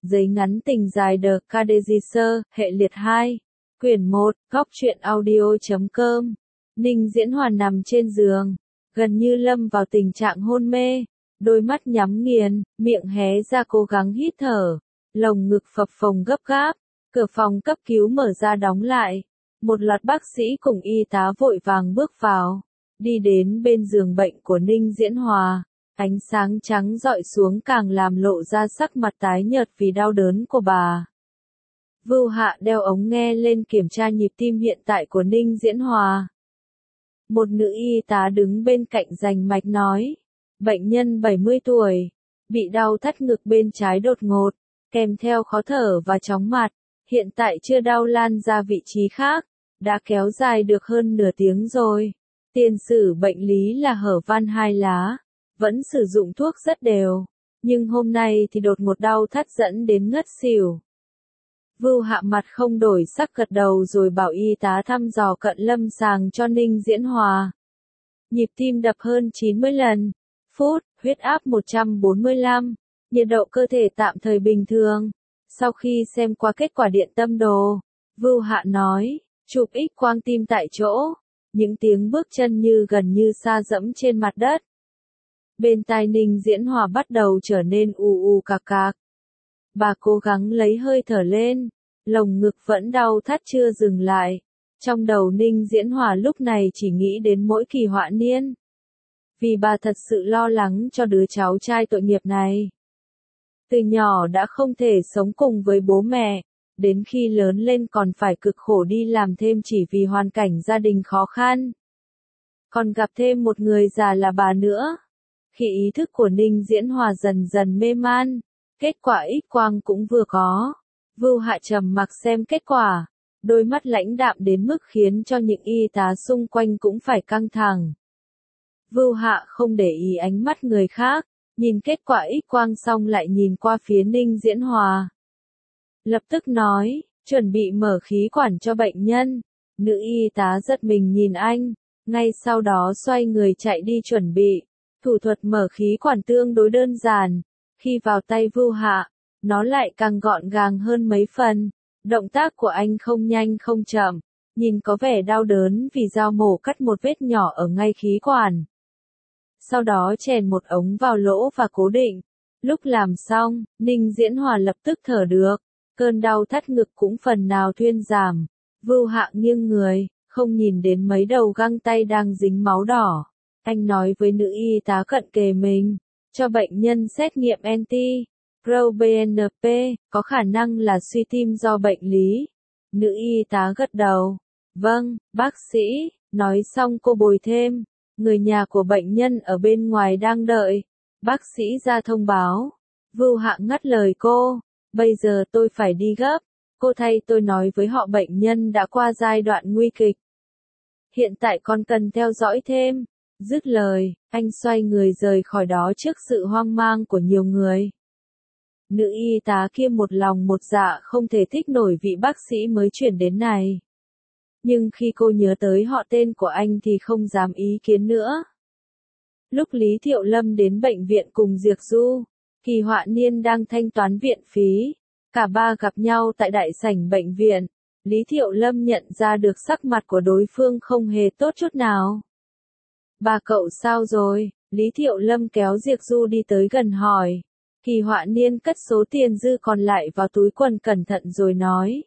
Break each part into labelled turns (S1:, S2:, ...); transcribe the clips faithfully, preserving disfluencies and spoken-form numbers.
S1: Giấy ngắn tình dài The Cadegisser, hệ liệt hai. Quyển một, góc truyện audio chấm com. Ninh Diễn Hòa nằm trên giường, gần như lâm vào tình trạng hôn mê, đôi mắt nhắm nghiền, miệng hé ra cố gắng hít thở, lồng ngực phập phồng gấp gáp. Cửa phòng cấp cứu mở ra đóng lại. Một loạt bác sĩ cùng y tá vội vàng bước vào, đi đến bên giường bệnh của Ninh Diễn Hòa. Ánh sáng trắng dọi xuống càng làm lộ ra sắc mặt tái nhợt vì đau đớn của bà. Vưu Hạ đeo ống nghe lên kiểm tra nhịp tim hiện tại của Ninh Diễn Hòa. Một nữ y tá đứng bên cạnh rành mạch nói, bệnh nhân bảy mươi tuổi, bị đau thắt ngực bên trái đột ngột, kèm theo khó thở và chóng mặt, hiện tại chưa đau lan ra vị trí khác, đã kéo dài được hơn nửa tiếng rồi. Tiền sử bệnh lý là hở van hai lá, vẫn sử dụng thuốc rất đều, nhưng hôm nay thì đột ngột đau thắt dẫn đến ngất xỉu. Vưu Hạ mặt không đổi sắc gật đầu rồi bảo y tá thăm dò cận lâm sàng cho Ninh Diễn Hòa. Nhịp tim đập hơn chín mươi lần, phút, huyết áp một trăm bốn mươi lăm, nhiệt độ cơ thể tạm thời bình thường. Sau khi xem qua kết quả điện tâm đồ, Vưu Hạ nói, chụp X quang tim tại chỗ, những tiếng bước chân như gần như sa dẫm trên mặt đất. Bên tai Ninh Diễn Hòa bắt đầu trở nên ù ù cạc cạc. Bà cố gắng lấy hơi thở lên, lồng ngực vẫn đau thắt chưa dừng lại. Trong đầu Ninh Diễn Hòa lúc này chỉ nghĩ đến mỗi kỳ họa niên. Vì bà thật sự lo lắng cho đứa cháu trai tội nghiệp này. Từ nhỏ đã không thể sống cùng với bố mẹ, đến khi lớn lên còn phải cực khổ đi làm thêm chỉ vì hoàn cảnh gia đình khó khăn. Còn gặp thêm một người già là bà nữa. Khi ý thức của Ninh Diễn Hòa dần dần mê man, kết quả X quang cũng vừa có. Vưu Hạ trầm mặc xem kết quả, đôi mắt lãnh đạm đến mức khiến cho những y tá xung quanh cũng phải căng thẳng. Vưu Hạ không để ý ánh mắt người khác, nhìn kết quả X quang xong lại nhìn qua phía Ninh Diễn Hòa. Lập tức nói, chuẩn bị mở khí quản cho bệnh nhân. Nữ y tá giật mình nhìn anh, ngay sau đó xoay người chạy đi chuẩn bị. Thủ thuật mở khí quản tương đối đơn giản, khi vào tay Vưu Hạ, nó lại càng gọn gàng hơn mấy phần. Động tác của anh không nhanh không chậm, nhìn có vẻ đau đớn vì dao mổ cắt một vết nhỏ ở ngay khí quản. Sau đó chèn một ống vào lỗ và cố định. Lúc làm xong, Ninh Diễn Hòa lập tức thở được, cơn đau thắt ngực cũng phần nào thuyên giảm. Vưu Hạ nghiêng người, không nhìn đến mấy đầu găng tay đang dính máu đỏ. Anh nói với nữ y tá cận kề mình, cho bệnh nhân xét nghiệm anti-proBNP, có khả năng là suy tim do bệnh lý. Nữ y tá gật đầu. Vâng, bác sĩ, nói xong cô bồi thêm, người nhà của bệnh nhân ở bên ngoài đang đợi. Bác sĩ ra thông báo. Vưu Hạ ngắt lời cô, bây giờ tôi phải đi gấp, cô thay tôi nói với họ bệnh nhân đã qua giai đoạn nguy kịch. Hiện tại con cần theo dõi thêm. Dứt lời, anh xoay người rời khỏi đó trước sự hoang mang của nhiều người. Nữ y tá kia một lòng một dạ không thể thích nổi vị bác sĩ mới chuyển đến này. Nhưng khi cô nhớ tới họ tên của anh thì không dám ý kiến nữa. Lúc Lý Thiệu Lâm đến bệnh viện cùng Diệc Du, Kỳ Họa Niên đang thanh toán viện phí. Cả ba gặp nhau tại đại sảnh bệnh viện. Lý Thiệu Lâm nhận ra được sắc mặt của đối phương không hề tốt chút nào. Bà cậu sao rồi? Lý Thiệu Lâm kéo Diệc Du đi tới gần hỏi. Kỳ Họa Niên cất số tiền dư còn lại vào túi quần cẩn thận rồi nói.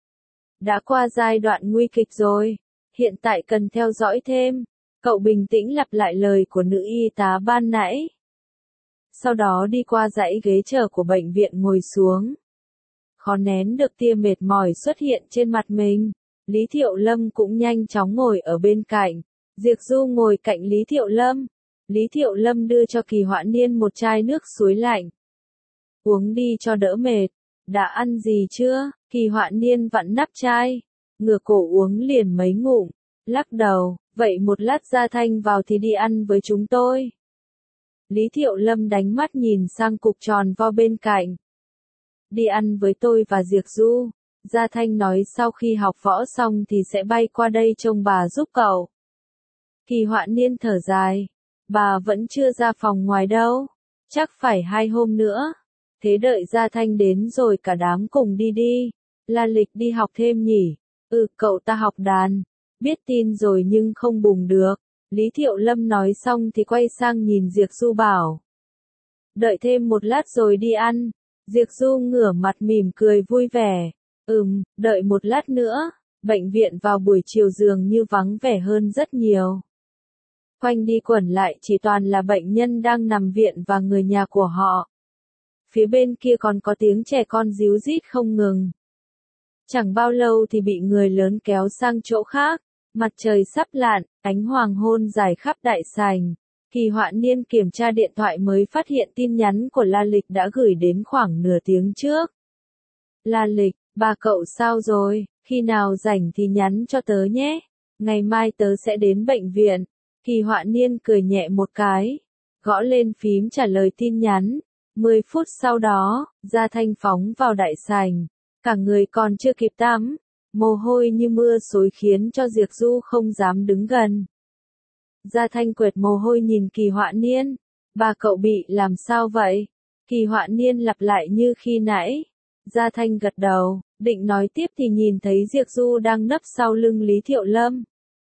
S1: Đã qua giai đoạn nguy kịch rồi, hiện tại cần theo dõi thêm. Cậu bình tĩnh lặp lại lời của nữ y tá ban nãy. Sau đó đi qua dãy ghế chờ của bệnh viện ngồi xuống. Khó nén được tia mệt mỏi xuất hiện trên mặt mình. Lý Thiệu Lâm cũng nhanh chóng ngồi ở bên cạnh. Diệc Du ngồi cạnh Lý Thiệu Lâm. Lý Thiệu Lâm đưa cho Kỳ Họa Niên một chai nước suối lạnh. Uống đi cho đỡ mệt. Đã ăn gì chưa? Kỳ Họa Niên vặn nắp chai. Ngửa cổ uống liền mấy ngụm. Lắc đầu, vậy một lát Gia Thanh vào thì đi ăn với chúng tôi. Lý Thiệu Lâm đánh mắt nhìn sang cục tròn vo bên cạnh. Đi ăn với tôi và Diệc Du. Gia Thanh nói sau khi học võ xong thì sẽ bay qua đây trông bà giúp cậu. Kỳ Họa Niên thở dài. Bà vẫn chưa ra phòng ngoài đâu. Chắc phải hai hôm nữa. Thế đợi Gia Thanh đến rồi cả đám cùng đi đi. La Lịch đi học thêm nhỉ? Ừ, cậu ta học đàn. Biết tin rồi nhưng không bùng được. Lý Thiệu Lâm nói xong thì quay sang nhìn Diệc Du bảo. Đợi thêm một lát rồi đi ăn. Diệc Du ngửa mặt mỉm cười vui vẻ. Ừm, đợi một lát nữa. Bệnh viện vào buổi chiều dường như vắng vẻ hơn rất nhiều. Quanh đi quẩn lại chỉ toàn là bệnh nhân đang nằm viện và người nhà của họ. Phía bên kia còn có tiếng trẻ con ríu rít không ngừng. Chẳng bao lâu thì bị người lớn kéo sang chỗ khác. Mặt trời sắp lặn, ánh hoàng hôn dài khắp đại sảnh. Kỳ Họa Niên kiểm tra điện thoại mới phát hiện tin nhắn của La Lịch đã gửi đến khoảng nửa tiếng trước. La Lịch, bà cậu sao rồi, khi nào rảnh thì nhắn cho tớ nhé. Ngày mai tớ sẽ đến bệnh viện. Kỳ Họa Niên cười nhẹ một cái, gõ lên phím trả lời tin nhắn. Mười phút sau đó, Gia Thanh phóng vào đại sảnh. Cả người còn chưa kịp tắm. Mồ hôi như mưa xối khiến cho Diệc Du không dám đứng gần. Gia Thanh quệt mồ hôi nhìn Kỳ Họa Niên. Bà cậu bị làm sao vậy? Kỳ Họa Niên lặp lại như khi nãy. Gia Thanh gật đầu, định nói tiếp thì nhìn thấy Diệc Du đang nấp sau lưng Lý Thiệu Lâm.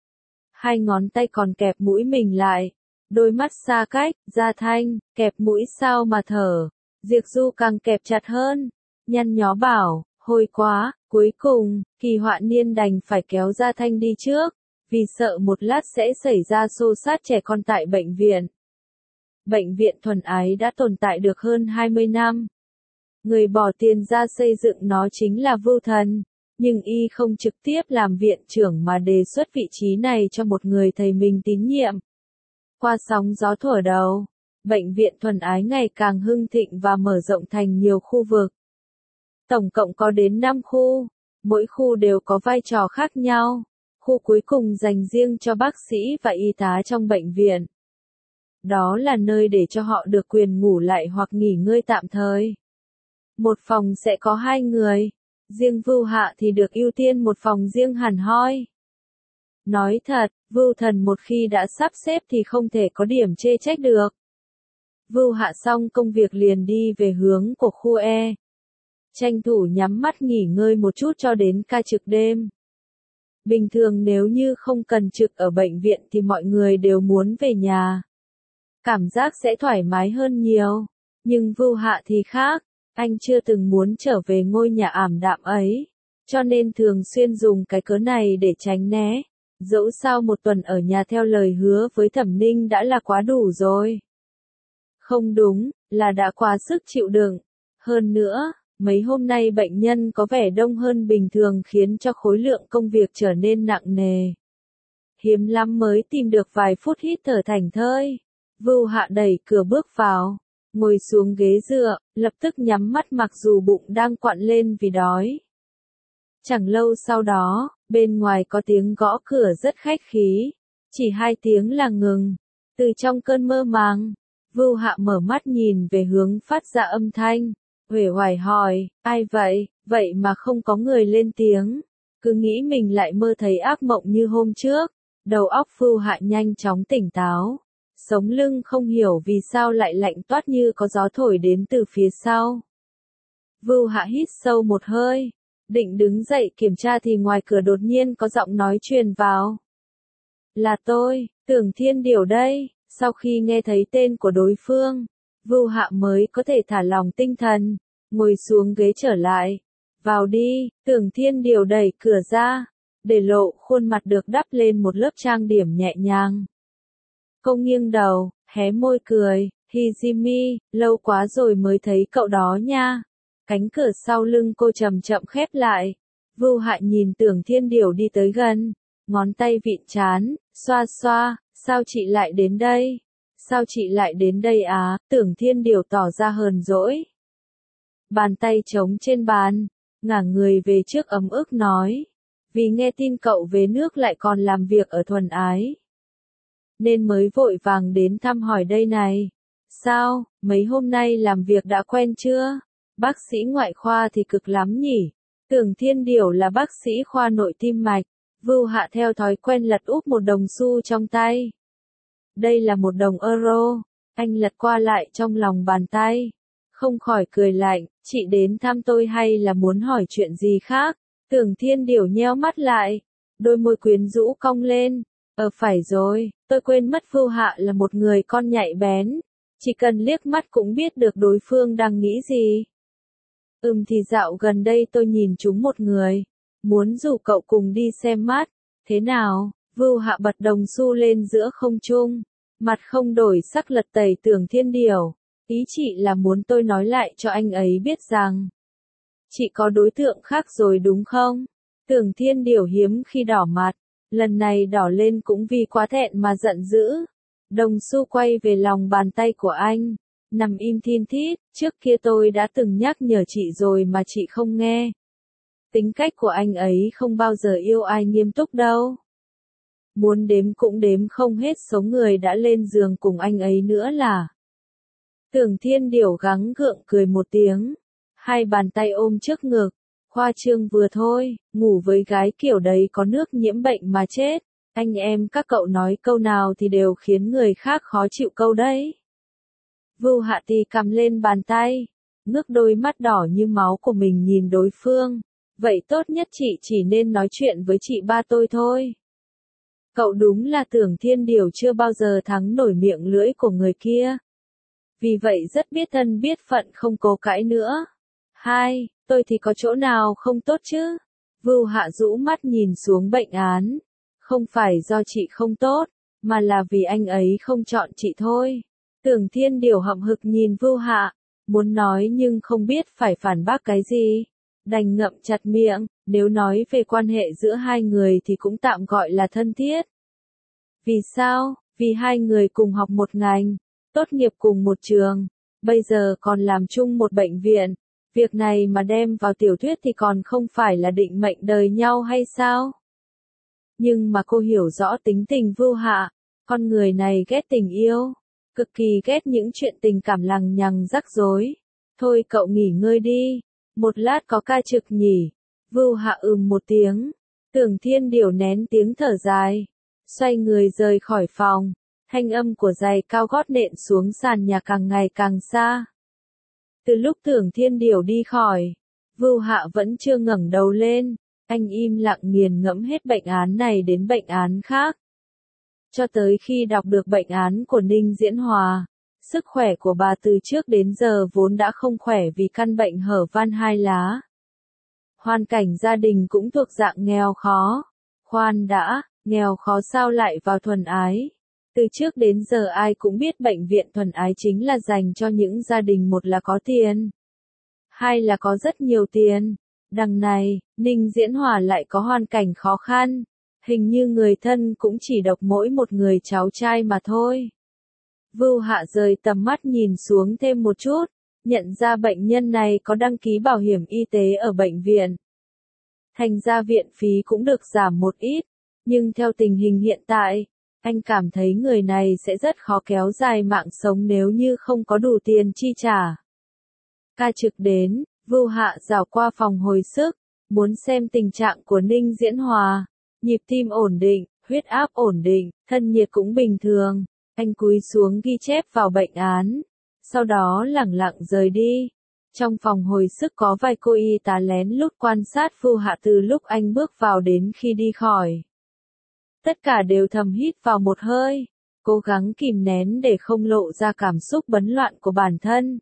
S1: Hai ngón tay còn kẹp mũi mình lại. Đôi mắt xa cách, Gia Thanh, kẹp mũi sao mà thở. Diệc Du càng kẹp chặt hơn. Nhăn nhó bảo, hôi quá, cuối cùng, Kỳ Họa Niên đành phải kéo Gia Thanh đi trước, vì sợ một lát sẽ xảy ra xô xát trẻ con tại bệnh viện. Bệnh viện Thuần Ái đã tồn tại được hơn hai mươi năm. Người bỏ tiền ra xây dựng nó chính là Vưu Thần, nhưng y không trực tiếp làm viện trưởng mà đề xuất vị trí này cho một người thầy mình tín nhiệm. Qua sóng gió thuở đầu, bệnh viện Thuần Ái ngày càng hưng thịnh và mở rộng thành nhiều khu vực. Tổng cộng có đến năm khu, mỗi khu đều có vai trò khác nhau. Khu cuối cùng dành riêng cho bác sĩ và y tá trong bệnh viện. Đó là nơi để cho họ được quyền ngủ lại hoặc nghỉ ngơi tạm thời. Một phòng sẽ có hai người, riêng Vưu Hạ thì được ưu tiên một phòng riêng hẳn hoi. Nói thật, Vưu Thần một khi đã sắp xếp thì không thể có điểm chê trách được. Vưu Hạ xong công việc liền đi về hướng của khu E. Tranh thủ nhắm mắt nghỉ ngơi một chút cho đến ca trực đêm. Bình thường nếu như không cần trực ở bệnh viện thì mọi người đều muốn về nhà. Cảm giác sẽ thoải mái hơn nhiều. Nhưng Vưu Hạ thì khác, anh chưa từng muốn trở về ngôi nhà ảm đạm ấy. Cho nên thường xuyên dùng cái cớ này để tránh né. Dẫu sao một tuần ở nhà theo lời hứa với Thẩm Ninh đã là quá đủ rồi. Không đúng, là đã quá sức chịu đựng. Hơn nữa, mấy hôm nay bệnh nhân có vẻ đông hơn bình thường khiến cho khối lượng công việc trở nên nặng nề. Hiếm lắm mới tìm được vài phút hít thở thảnh thơi. Vưu Hạ đẩy cửa bước vào, ngồi xuống ghế dựa, lập tức nhắm mắt mặc dù bụng đang quặn lên vì đói. Chẳng lâu sau đó, bên ngoài có tiếng gõ cửa rất khách khí. Chỉ hai tiếng là ngừng. Từ trong cơn mơ màng, Vưu Hạ mở mắt nhìn về hướng phát ra âm thanh. Uể oải hỏi, ai vậy, vậy mà không có người lên tiếng. Cứ nghĩ mình lại mơ thấy ác mộng như hôm trước. Đầu óc Vưu Hạ nhanh chóng tỉnh táo. Sống lưng không hiểu vì sao lại lạnh toát như có gió thổi đến từ phía sau. Vưu Hạ hít sâu một hơi. Định đứng dậy kiểm tra thì ngoài cửa đột nhiên có giọng nói truyền vào. Là tôi, Tưởng Thiên Điểu đây. Sau khi nghe thấy tên của đối phương, Vưu Hạ mới có thể thả lòng tinh thần, ngồi xuống ghế trở lại. Vào đi, Tưởng Thiên Điểu đẩy cửa ra, để lộ khuôn mặt được đắp lên một lớp trang điểm nhẹ nhàng. Cô nghiêng đầu, hé môi cười, Hijimi, lâu quá rồi mới thấy cậu đó nha. Cánh cửa sau lưng cô chậm chậm khép lại. Vưu Hạ nhìn Tưởng Thiên Điểu đi tới gần, ngón tay vịn trán, xoa xoa, sao chị lại đến đây? Sao chị lại đến đây á? Tưởng Thiên Điểu tỏ ra hờn dỗi. Bàn tay trống trên bàn, ngả người về trước ấm ức nói. Vì nghe tin cậu về nước lại còn làm việc ở Thuần Ái, nên mới vội vàng đến thăm hỏi đây này. Sao, mấy hôm nay làm việc đã quen chưa? Bác sĩ ngoại khoa thì cực lắm nhỉ? Tưởng Thiên Điểu là bác sĩ khoa nội tim mạch. Vưu Hạ theo thói quen lật úp một đồng xu trong tay. Đây là một đồng euro. Anh lật qua lại trong lòng bàn tay. không khỏi cười lạnh, chị đến thăm tôi hay là muốn hỏi chuyện gì khác? Tưởng Thiên Điểu nheo mắt lại, đôi môi quyến rũ cong lên, ờ phải rồi, tôi quên mất Vưu Hạ là một người con nhạy bén, chỉ cần liếc mắt cũng biết được đối phương đang nghĩ gì. Ừm thì dạo gần đây tôi nhìn trúng một người, muốn rủ cậu cùng đi xem mắt, thế nào? Vưu Hạ bật đồng xu lên giữa không trung, mặt không đổi sắc lật tẩy Tưởng Thiên Điểu, ý chị là muốn tôi nói lại cho anh ấy biết rằng chị có đối tượng khác rồi đúng không? Tưởng Thiên Điểu hiếm khi đỏ mặt, lần này đỏ lên cũng vì quá thẹn mà giận dữ. Đồng xu quay về lòng bàn tay của anh, nằm im thin thít, trước kia tôi đã từng nhắc nhở chị rồi mà chị không nghe. Tính cách của anh ấy không bao giờ yêu ai nghiêm túc đâu. Muốn đếm cũng đếm không hết số người đã lên giường cùng anh ấy nữa là. Tưởng Thiên Điểu gắng gượng cười một tiếng, hai bàn tay ôm trước ngực, khoa trương vừa thôi, ngủ với gái kiểu đấy có nước nhiễm bệnh mà chết, anh em các cậu nói câu nào thì đều khiến người khác khó chịu câu đấy. Vưu Hạ tì cầm lên bàn tay, ngước đôi mắt đỏ như máu của mình nhìn đối phương, vậy tốt nhất chị chỉ nên nói chuyện với chị ba tôi thôi. Cậu đúng là Tưởng Thiên Điểu chưa bao giờ thắng nổi miệng lưỡi của người kia. Vì vậy rất biết thân biết phận không cố cãi nữa. Hai, tôi thì có chỗ nào không tốt chứ? Vưu Hạ rũ mắt nhìn xuống bệnh án. Không phải do chị không tốt, mà là vì anh ấy không chọn chị thôi. Tưởng Thiên Điểu hậm hực nhìn Vưu Hạ, muốn nói nhưng không biết phải phản bác cái gì. Đành ngậm chặt miệng, nếu nói về quan hệ giữa hai người thì cũng tạm gọi là thân thiết. Vì sao? Vì hai người cùng học một ngành, tốt nghiệp cùng một trường, bây giờ còn làm chung một bệnh viện. Việc này mà đem vào tiểu thuyết thì còn không phải là định mệnh đời nhau hay sao? Nhưng mà cô hiểu rõ tính tình Vưu Hạ, con người này ghét tình yêu, cực kỳ ghét những chuyện tình cảm lằng nhằng rắc rối. Thôi cậu nghỉ ngơi đi, một lát có ca trực nhỉ. Vưu Hạ ừm một tiếng, Tưởng Thiên Điểu nén tiếng thở dài, xoay người rời khỏi phòng, thanh âm của giày cao gót nện xuống sàn nhà càng ngày càng xa. Từ lúc Tưởng Thiên Điểu đi khỏi, Vưu Hạ vẫn chưa ngẩng đầu lên, anh im lặng nghiền ngẫm hết bệnh án này đến bệnh án khác. Cho tới khi đọc được bệnh án của Ninh Diễn Hòa, sức khỏe của bà từ trước đến giờ vốn đã không khỏe vì căn bệnh hở van hai lá. Hoàn cảnh gia đình cũng thuộc dạng nghèo khó. Khoan đã, nghèo khó sao lại vào thuần ái? Từ trước đến giờ ai cũng biết bệnh viện thuần ái chính là dành cho những gia đình một là có tiền, hai là có rất nhiều tiền. Đằng này, Ninh Diễn Hòa lại có hoàn cảnh khó khăn, hình như người thân cũng chỉ độc mỗi một người cháu trai mà thôi. Vưu Hạ rời tầm mắt nhìn xuống thêm một chút, nhận ra bệnh nhân này có đăng ký bảo hiểm y tế ở bệnh viện. Thành ra viện phí cũng được giảm một ít, nhưng theo tình hình hiện tại, anh cảm thấy người này sẽ rất khó kéo dài mạng sống nếu như không có đủ tiền chi trả. Ca trực đến, Vưu Hạ dạo qua phòng hồi sức, muốn xem tình trạng của Ninh Diễn Hòa. Nhịp tim ổn định, huyết áp ổn định, thân nhiệt cũng bình thường. Anh cúi xuống ghi chép vào bệnh án, sau đó lẳng lặng rời đi. Trong phòng hồi sức có vài cô y tá lén lút quan sát Vưu Hạ từ lúc anh bước vào đến khi đi khỏi. Tất cả đều thầm hít vào một hơi, cố gắng kìm nén để không lộ ra cảm xúc bấn loạn của bản thân.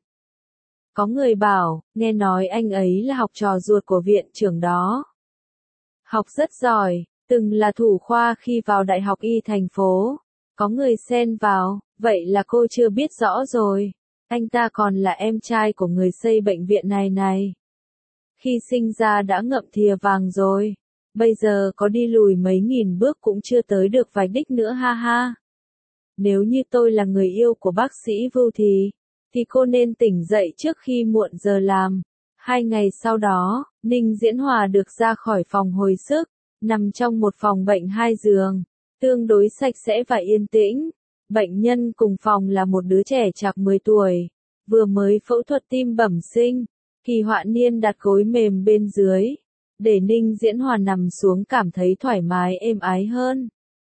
S1: Có người bảo, nghe nói anh ấy là học trò ruột của viện trưởng đó. Học rất giỏi, từng là thủ khoa khi vào Đại học Y thành phố. Có người xen vào, vậy là cô chưa biết rõ rồi. Anh ta còn là em trai của người xây bệnh viện này này. Khi sinh ra đã ngậm thìa vàng rồi. Bây giờ có đi lùi mấy nghìn bước cũng chưa tới được vài đích nữa ha ha. Nếu như tôi là người yêu của bác sĩ Vưu thì, thì cô nên tỉnh dậy trước khi muộn giờ làm. Hai ngày sau đó, Ninh Diễn Hòa được ra khỏi phòng hồi sức, nằm trong một phòng bệnh hai giường, tương đối sạch sẽ và yên tĩnh. Bệnh nhân cùng phòng là một đứa trẻ chạc mười tuổi, vừa mới phẫu thuật tim bẩm sinh. Kỳ Họa Niên đặt gối mềm bên dưới, để Ninh Diễn Hòa nằm xuống cảm thấy thoải mái êm ái hơn.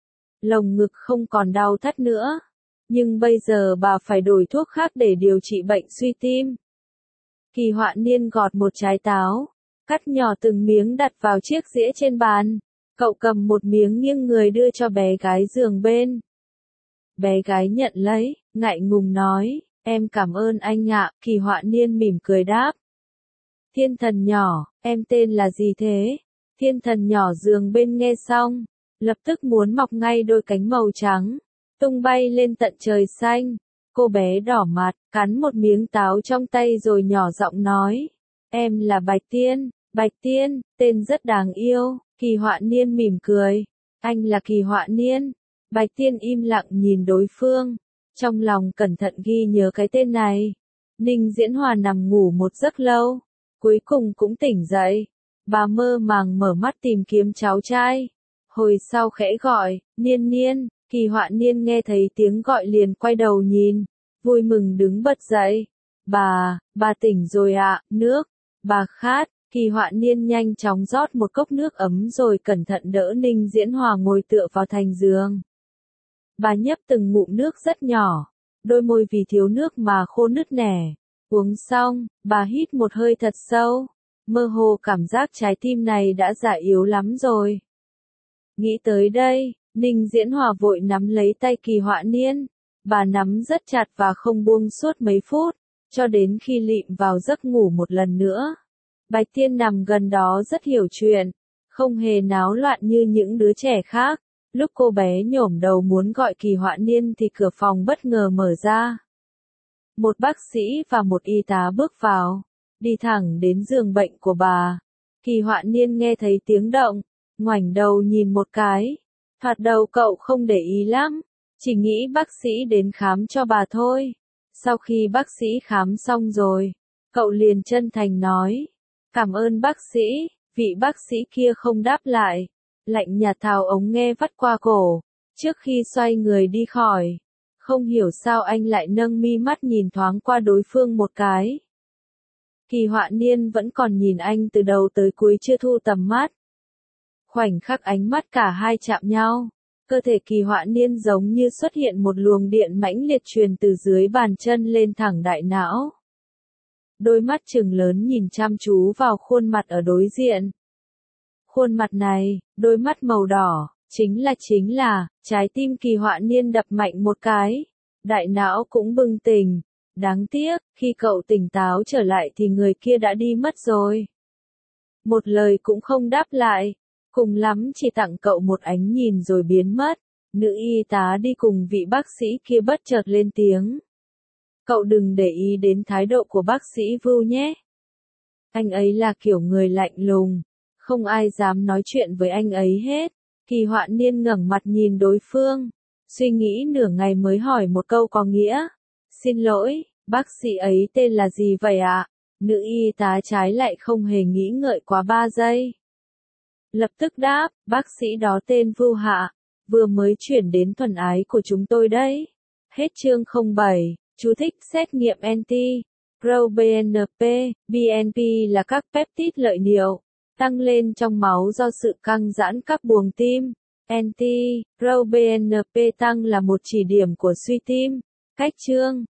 S1: Lồng ngực không còn đau thắt nữa, nhưng bây giờ bà phải đổi thuốc khác để điều trị bệnh suy tim. Kỳ Họa Niên gọt một trái táo, cắt nhỏ từng miếng đặt vào chiếc dĩa trên bàn. Cậu cầm một miếng nghiêng người đưa cho bé gái giường bên. Bé gái nhận lấy, ngại ngùng nói, em cảm ơn anh ạ. Kỳ Họa Niên mỉm cười đáp. Thiên thần nhỏ, em tên là gì thế? Thiên thần nhỏ giường bên nghe xong, lập tức muốn mọc ngay đôi cánh màu trắng, tung bay lên tận trời xanh. Cô bé đỏ mặt, cắn một miếng táo trong tay rồi nhỏ giọng nói, em là Bạch Tiên. Bạch Tiên, tên rất đáng yêu. Kỳ Họa Niên mỉm cười, anh là Kỳ Họa Niên. Bạch Tiên im lặng nhìn đối phương, trong lòng cẩn thận ghi nhớ cái tên này. Ninh Diễn Hòa nằm ngủ một giấc lâu, cuối cùng cũng tỉnh dậy. Bà mơ màng mở mắt tìm kiếm cháu trai. Hồi sau khẽ gọi, Niên Niên. Kỳ Họa Niên nghe thấy tiếng gọi liền quay đầu nhìn, vui mừng đứng bật dậy. Bà, bà tỉnh rồi ạ, nước. Bà khát. Kỳ Họa Niên nhanh chóng rót một cốc nước ấm rồi cẩn thận đỡ Ninh Diễn Hòa ngồi tựa vào thành giường. Bà nhấp từng ngụm nước rất nhỏ, đôi môi vì thiếu nước mà khô nứt nẻ. Uống xong, bà hít một hơi thật sâu, mơ hồ cảm giác trái tim này đã già yếu lắm rồi. Nghĩ tới đây, Ninh Diễn Hòa vội nắm lấy tay Kỳ Họa Niên. Bà nắm rất chặt và không buông suốt mấy phút, cho đến khi lịm vào giấc ngủ một lần nữa. Bạch Tiên nằm gần đó rất hiểu chuyện, không hề náo loạn như những đứa trẻ khác. Lúc cô bé nhổm đầu muốn gọi Kỳ Họa Niên thì cửa phòng bất ngờ mở ra. Một bác sĩ và một y tá bước vào, đi thẳng đến giường bệnh của bà. Kỳ Họa Niên nghe thấy tiếng động, ngoảnh đầu nhìn một cái. Thoạt đầu cậu không để ý lắm, chỉ nghĩ bác sĩ đến khám cho bà thôi. Sau khi bác sĩ khám xong rồi, cậu liền chân thành nói, cảm ơn bác sĩ. Vị bác sĩ kia không đáp lại, lạnh nhạt tháo ống nghe vắt qua cổ, trước khi xoay người đi khỏi. Không hiểu sao anh lại nâng mi mắt nhìn thoáng qua đối phương một cái. Kỳ Họa Niên vẫn còn nhìn anh từ đầu tới cuối chưa thu tầm mắt. Khoảnh khắc ánh mắt cả hai chạm nhau, cơ thể Kỳ Họa Niên giống như xuất hiện một luồng điện mãnh liệt truyền từ dưới bàn chân lên thẳng đại não. Đôi mắt trừng lớn nhìn chăm chú vào khuôn mặt ở đối diện. Khuôn mặt này, đôi mắt màu đỏ, chính là chính là, trái tim Kỳ Họa Niên đập mạnh một cái. Đại não cũng bừng tỉnh. Đáng tiếc, khi cậu tỉnh táo trở lại thì người kia đã đi mất rồi. Một lời cũng không đáp lại, cùng lắm chỉ tặng cậu một ánh nhìn rồi biến mất. Nữ y tá đi cùng vị bác sĩ kia bất chợt lên tiếng. Cậu đừng để ý đến thái độ của bác sĩ Vưu nhé. Anh ấy là kiểu người lạnh lùng, không ai dám nói chuyện với anh ấy hết. Kỳ Họa Niên ngẩng mặt nhìn đối phương, suy nghĩ nửa ngày mới hỏi một câu có nghĩa. Xin lỗi, bác sĩ ấy tên là gì vậy ạ? Nữ y tá trái lại không hề nghĩ ngợi quá ba giây. Lập tức đáp, bác sĩ đó tên Vưu Hạ, vừa mới chuyển đến thuần ái của chúng tôi đấy. Hết chương không bảy, chú thích xét nghiệm anti-proBNP, bê en pê là các peptide lợi niệu, tăng lên trong máu do sự căng giãn các buồng tim. Anti-proBNP tăng là một chỉ điểm của suy tim. Cách chương